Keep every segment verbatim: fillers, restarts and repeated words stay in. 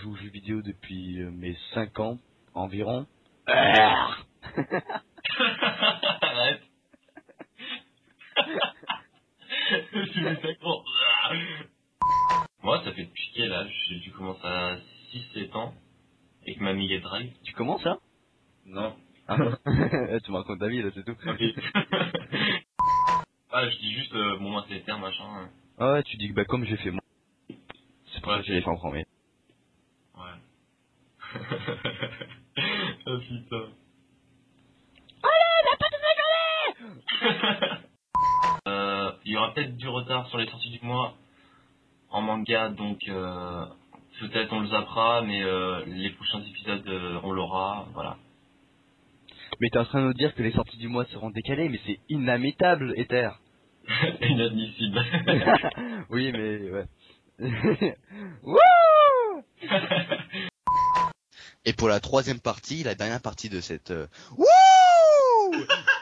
joue aux jeux vidéo depuis euh, mes cinq ans environ. Arrête. Tu mets ça quand moi, ça fait depuis quel âge? J'ai dû commencer à six sept ans avec ma Mega Drive. Tu commences ça? Non. Ah. Tu me racontes ta vie là, c'est tout. Ok. Ah, je dis juste, euh, bon, moi, c'est terme, machin. Ah ouais, tu dis que bah comme j'ai fait moi. C'est pour Ouais, ça que j'ai fait en premier. Ouais. Oh putain. Allez, la patte de la journée. euh, il y aura peut-être du retard sur les sorties du mois en manga, donc euh, peut-être on le zappera, mais euh, les prochains épisodes, euh, on l'aura, voilà. Mais t'es en train de nous dire que les sorties du mois seront décalées, mais c'est inadmissible, Ether. Inadmissible. Oui, mais ouais. Wouh. Et pour la troisième partie, la dernière partie de cette... Euh... Wouh.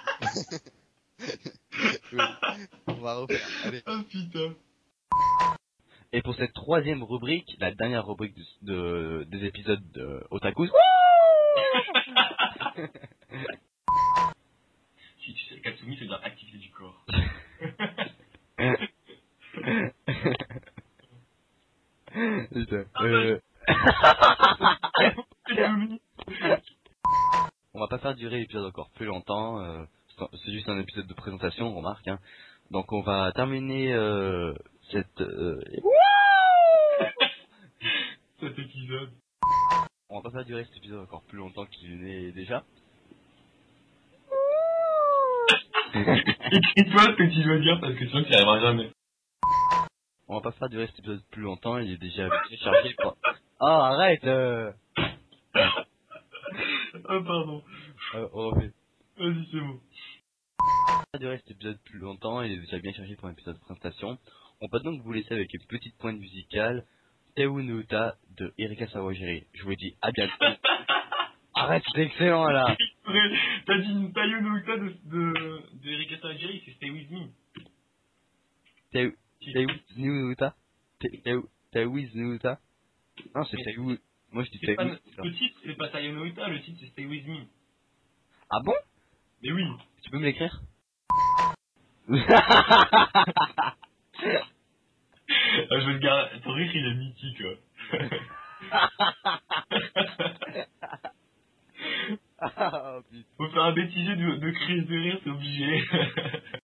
Oui. On va refaire, allez. Oh putain. Et pour cette troisième rubrique, la dernière rubrique de, de- des épisodes de Otaku. Si tu sais, Katsumi, c'est dire activité du corps. Putain. Euh... Katsumi. On va pas faire durer l'épisode encore plus longtemps. euh, c'est- C'est juste un épisode de présentation, on remarque. Hein. Donc on va terminer euh, cette... Euh... Cet épisode. On va pas faire durer cet épisode encore plus longtemps qu'il n'est déjà. Écris-toi ce que tu dois dire parce que sinon tu n'y arriveras jamais. On va pas faire durer cet épisode plus longtemps, il est déjà bien chargé. Quoi. Oh, arrête euh... Oh pardon. euh, on refait. Vas-y, c'est bon. On va pas durer cet épisode plus longtemps, il est déjà bien chargé pour un épisode de présentation. On peut donc vous laisser avec une petite pointe musicale. Teu no Uta de Erika Sawajiri. Je vous dis à bientôt. Arrête, c'est excellent là. T'as dit une taille no Uta de, de, de Erika Sawajiri, c'est Stay With Me. Teu Teu no Uta. Teu Teu no Uta. Non, c'est Mais- Teu. Moi je dis C'est Teu. pas, le titre, c'est pas Tayo no Uta, le titre c'est Stay With Me. Ah bon? Mais oui. Tu peux me l'écrire? Ah, je vais le garder. Ton rire, il est mythique, quoi. Ah, putain. Faut faire un bêtisier de, de crise de rire, c'est obligé.